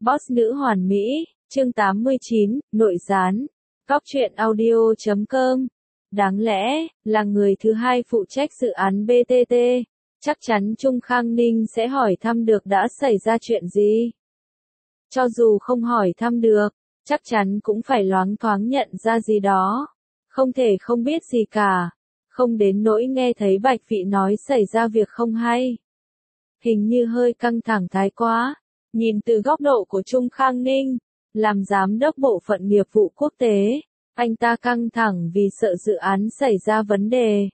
Boss nữ hoàn mỹ, chương 89, nội gián. Cóc truyện audio.com. Đáng lẽ, là người thứ hai phụ trách dự án BTT, chắc chắn Trung Khang Ninh sẽ hỏi thăm được đã xảy ra chuyện gì. Cho dù không hỏi thăm được, chắc chắn cũng phải loáng thoáng nhận ra gì đó. Không thể không biết gì cả. Không đến nỗi nghe thấy Bạch Phị nói xảy ra việc không hay. Hình như hơi căng thẳng thái quá. Nhìn từ góc độ của Trung Khang Ninh, làm giám đốc bộ phận nghiệp vụ quốc tế, anh ta căng thẳng vì sợ dự án xảy ra vấn đề.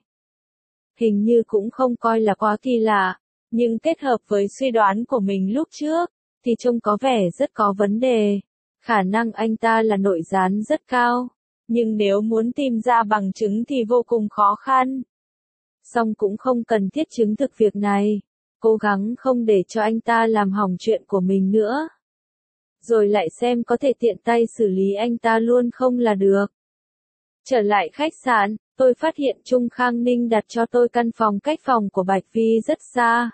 Hình như cũng không coi là quá kỳ lạ, nhưng kết hợp với suy đoán của mình lúc trước, thì trông có vẻ rất có vấn đề. Khả năng anh ta là nội gián rất cao, nhưng nếu muốn tìm ra bằng chứng thì vô cùng khó khăn. Song cũng không cần thiết chứng thực việc này. Cố gắng không để cho anh ta làm hỏng chuyện của mình nữa. Rồi lại xem có thể tiện tay xử lý anh ta luôn không là được. Trở lại khách sạn, tôi phát hiện Trung Khang Ninh đặt cho tôi căn phòng cách phòng của Bạch Vi rất xa.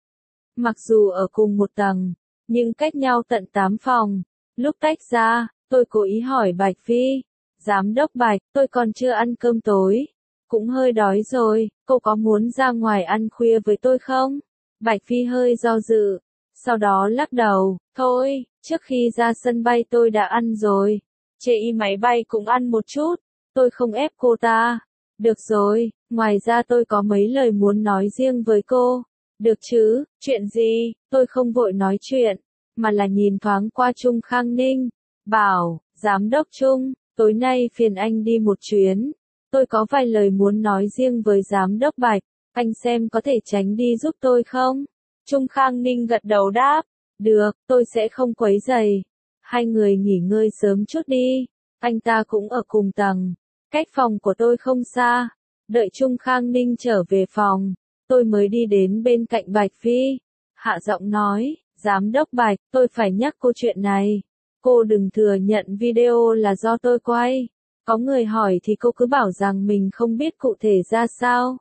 Mặc dù ở cùng một tầng, nhưng cách nhau tận 8 phòng. Lúc tách ra, tôi cố ý hỏi Bạch Vi, Giám đốc Bạch, tôi còn chưa ăn cơm tối. Cũng hơi đói rồi, cô có muốn ra ngoài ăn khuya với tôi không? Bạch Phi hơi do dự, sau đó lắc đầu, thôi, trước khi ra sân bay tôi đã ăn rồi. Trên máy bay cũng ăn một chút, tôi không ép cô ta. Được rồi, ngoài ra tôi có mấy lời muốn nói riêng với cô. Được chứ, chuyện gì? Tôi không vội nói chuyện, mà là nhìn thoáng qua Trung Khang Ninh. Bảo, Giám đốc Trung, tối nay phiền anh đi một chuyến. Tôi có vài lời muốn nói riêng với Giám đốc Bạch. Anh xem có thể tránh đi giúp tôi không? Trung Khang Ninh gật đầu đáp. Được, tôi sẽ không quấy rầy. Hai người nghỉ ngơi sớm chút đi. Anh ta cũng ở cùng tầng. Cách phòng của tôi không xa. Đợi Trung Khang Ninh trở về phòng, tôi mới đi đến bên cạnh Bạch Phi. Hạ giọng nói, Giám đốc Bạch, tôi phải nhắc cô chuyện này. Cô đừng thừa nhận video là do tôi quay. Có người hỏi thì cô cứ bảo rằng mình không biết cụ thể ra sao.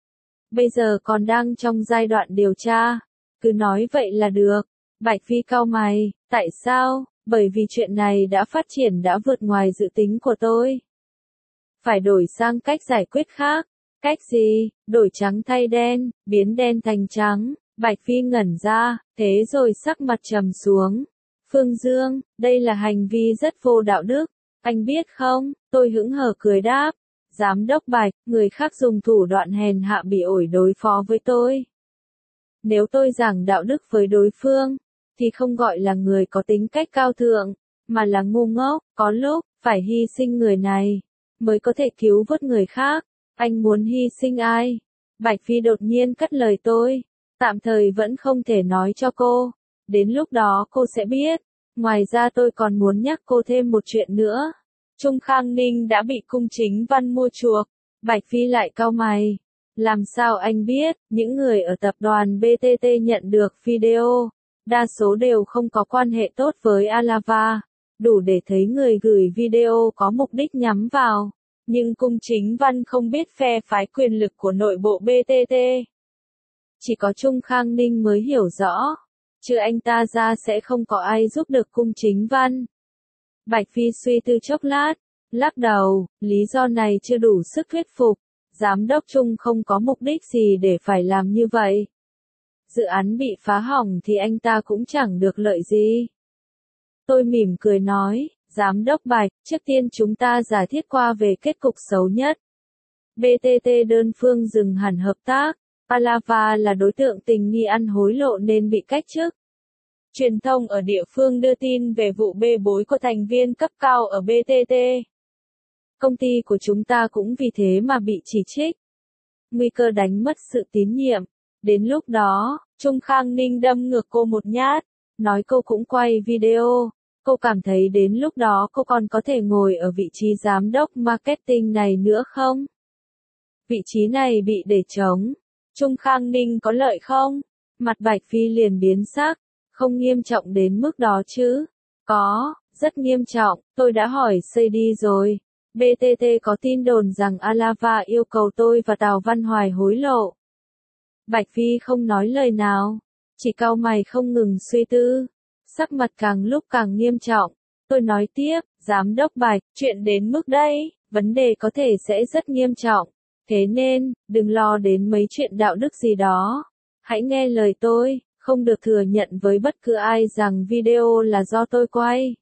Bây giờ còn đang trong giai đoạn điều tra. Cứ nói vậy là được. Bạch Phi cau mày, tại sao? Bởi vì chuyện này đã phát triển đã vượt ngoài dự tính của tôi. Phải đổi sang cách giải quyết khác. Cách gì? Đổi trắng thay đen, biến đen thành trắng. Bạch Phi ngẩn ra, thế rồi sắc mặt trầm xuống. Phương Dương, đây là hành vi rất vô đạo đức. Anh biết không? Tôi hững hờ cười đáp. Giám đốc Bạch, người khác dùng thủ đoạn hèn hạ bị ổi đối phó với tôi. Nếu tôi giảng đạo đức với đối phương, thì không gọi là người có tính cách cao thượng, mà là ngu ngốc, có lúc, phải hy sinh người này, mới có thể cứu vớt người khác. Anh muốn hy sinh ai? Bạch Phi đột nhiên cắt lời tôi. Tạm thời vẫn không thể nói cho cô. Đến lúc đó cô sẽ biết. Ngoài ra tôi còn muốn nhắc cô thêm một chuyện nữa. Trung Khang Ninh đã bị Cung Chính Văn mua chuộc. Bạch Phi lại cau mày. Làm sao anh biết, những người ở tập đoàn BTT nhận được video, đa số đều không có quan hệ tốt với Alava. Đủ để thấy người gửi video có mục đích nhắm vào. Nhưng Cung Chính Văn không biết phe phái quyền lực của nội bộ BTT. Chỉ có Trung Khang Ninh mới hiểu rõ. Chứ anh ta ra sẽ không có ai giúp được Cung Chính Văn. Bạch Phi suy tư chốc lát, lắc đầu, lý do này chưa đủ sức thuyết phục. Giám đốc Trung không có mục đích gì để phải làm như vậy. Dự án bị phá hỏng thì anh ta cũng chẳng được lợi gì. Tôi mỉm cười nói, Giám đốc Bạch, trước tiên chúng ta giả thiết qua về kết cục xấu nhất. BTT đơn phương dừng hẳn hợp tác. Alava là đối tượng tình nghi ăn hối lộ nên bị cách chức. Truyền thông ở địa phương đưa tin về vụ bê bối của thành viên cấp cao ở BTT. Công ty của chúng ta cũng vì thế mà bị chỉ trích. Nguy cơ đánh mất sự tín nhiệm. Đến lúc đó, Trung Khang Ninh đâm ngược cô một nhát, nói cô cũng quay video. Cô cảm thấy đến lúc đó cô còn có thể ngồi ở vị trí giám đốc marketing này nữa không? Vị trí này bị để trống. Trung Khang Ninh có lợi không? Mặt Bạch Phi liền biến sắc. Không nghiêm trọng đến mức đó chứ? Có, rất nghiêm trọng, tôi đã hỏi Sadie rồi. BTT có tin đồn rằng Alava yêu cầu tôi và Tào Văn Hoài hối lộ. Bạch Phi không nói lời nào, chỉ cau mày không ngừng suy tư. Sắc mặt càng lúc càng nghiêm trọng. Tôi nói tiếp, giám đốc Bạch, chuyện đến mức đây, vấn đề có thể sẽ rất nghiêm trọng. Thế nên, đừng lo đến mấy chuyện đạo đức gì đó. Hãy nghe lời tôi, không được thừa nhận với bất cứ ai rằng video là do tôi quay.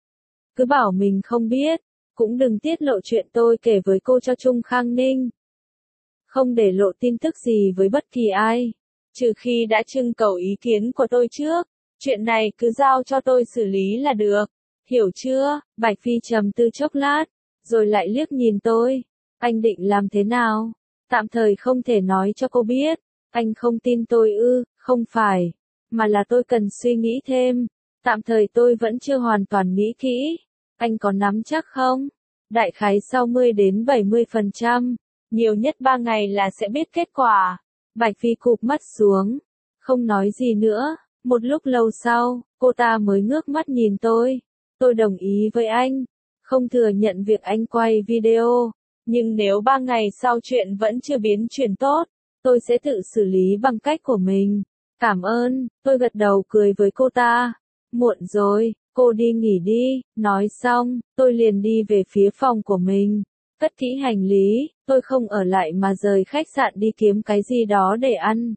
Cứ bảo mình không biết, cũng đừng tiết lộ chuyện tôi kể với cô cho Trung Khang Ninh. Không để lộ tin tức gì với bất kỳ ai, trừ khi đã trưng cầu ý kiến của tôi trước. Chuyện này cứ giao cho tôi xử lý là được. Hiểu chưa? Bạch Phi trầm tư chốc lát, rồi lại liếc nhìn tôi. Anh định làm thế nào? Tạm thời không thể nói cho cô biết. Anh không tin tôi ư? Không phải. Mà là tôi cần suy nghĩ thêm. Tạm thời tôi vẫn chưa hoàn toàn nghĩ kỹ. Anh có nắm chắc không? Đại khái sau 10 đến 70%. Nhiều nhất 3 ngày là sẽ biết kết quả. Bạch Phi cụp mắt xuống. Không nói gì nữa. Một lúc lâu sau, cô ta mới ngước mắt nhìn tôi. Tôi đồng ý với anh. Không thừa nhận việc anh quay video. Nhưng nếu 3 ngày sau chuyện vẫn chưa biến chuyển tốt, tôi sẽ tự xử lý bằng cách của mình. Cảm ơn, tôi gật đầu cười với cô ta. Muộn rồi, cô đi nghỉ đi. Nói xong, tôi liền đi về phía phòng của mình. Cất kỹ hành lý, tôi không ở lại mà rời khách sạn đi kiếm cái gì đó để ăn.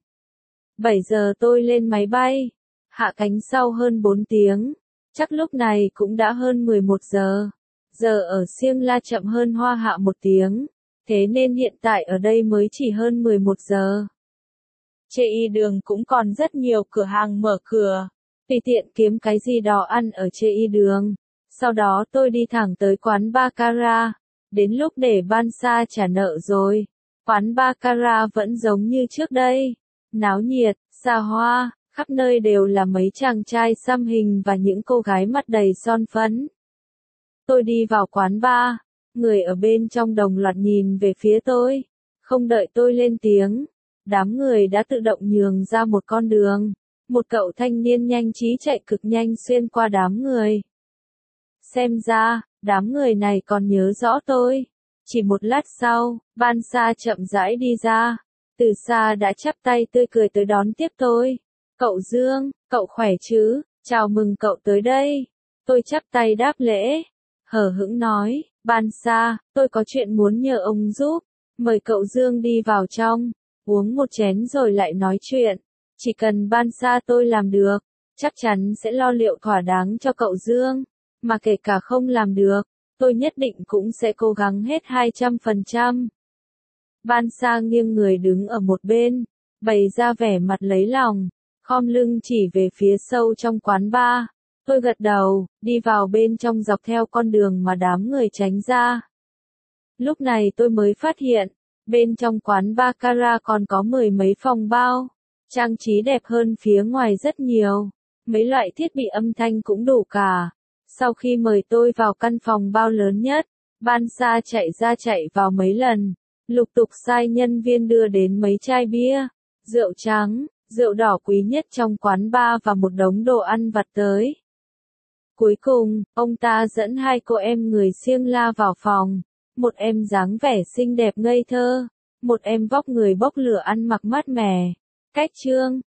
7 giờ tôi lên máy bay, hạ cánh sau hơn 4 tiếng. Chắc lúc này cũng đã hơn 11 giờ. Giờ ở Siêng La chậm hơn Hoa Hạ 1 tiếng. Thế nên hiện tại ở đây mới chỉ hơn 11 giờ. Chê y đường cũng còn rất nhiều cửa hàng mở cửa. Tùy tiện kiếm cái gì đó ăn ở chê y đường. Sau đó tôi đi thẳng tới quán Baccarat. Đến lúc để Bansa trả nợ rồi. Quán Baccarat vẫn giống như trước đây. Náo nhiệt, xa hoa, khắp nơi đều là mấy chàng trai xăm hình và những cô gái mắt đầy son phấn. Tôi đi vào quán bar, người ở bên trong đồng loạt nhìn về phía tôi. Không đợi tôi lên tiếng, đám người đã tự động nhường ra một con đường. Một cậu thanh niên nhanh trí chạy cực nhanh xuyên qua đám người. Xem ra, đám người này còn nhớ rõ tôi. Chỉ một lát sau, Bansa chậm rãi đi ra. Từ xa đã chắp tay tươi cười tới đón tiếp tôi. Cậu Dương, cậu khỏe chứ? Chào mừng cậu tới đây. Tôi chắp tay đáp lễ. Hờ hững nói, Bansa, tôi có chuyện muốn nhờ ông giúp. Mời cậu Dương đi vào trong, uống một chén rồi lại nói chuyện. Chỉ cần Bansa tôi làm được, chắc chắn sẽ lo liệu thỏa đáng cho cậu Dương. Mà kể cả không làm được, tôi nhất định cũng sẽ cố gắng hết 200%. Bansa nghiêng người đứng ở một bên, bày ra vẻ mặt lấy lòng, khom lưng chỉ về phía sâu trong quán bar. Tôi gật đầu, đi vào bên trong dọc theo con đường mà đám người tránh ra. Lúc này tôi mới phát hiện, bên trong quán Baccarat còn có 10 mấy phòng bao, trang trí đẹp hơn phía ngoài rất nhiều, mấy loại thiết bị âm thanh cũng đủ cả. Sau khi mời tôi vào căn phòng bao lớn nhất, Bansa chạy ra chạy vào mấy lần, lục tục sai nhân viên đưa đến mấy chai bia, rượu trắng, rượu đỏ quý nhất trong quán bar và một đống đồ ăn vặt tới. Cuối cùng, ông ta dẫn 2 cô em người Siêng La vào phòng, một em dáng vẻ xinh đẹp ngây thơ, một em vóc người bốc lửa ăn mặc mát mẻ. Cách Trương,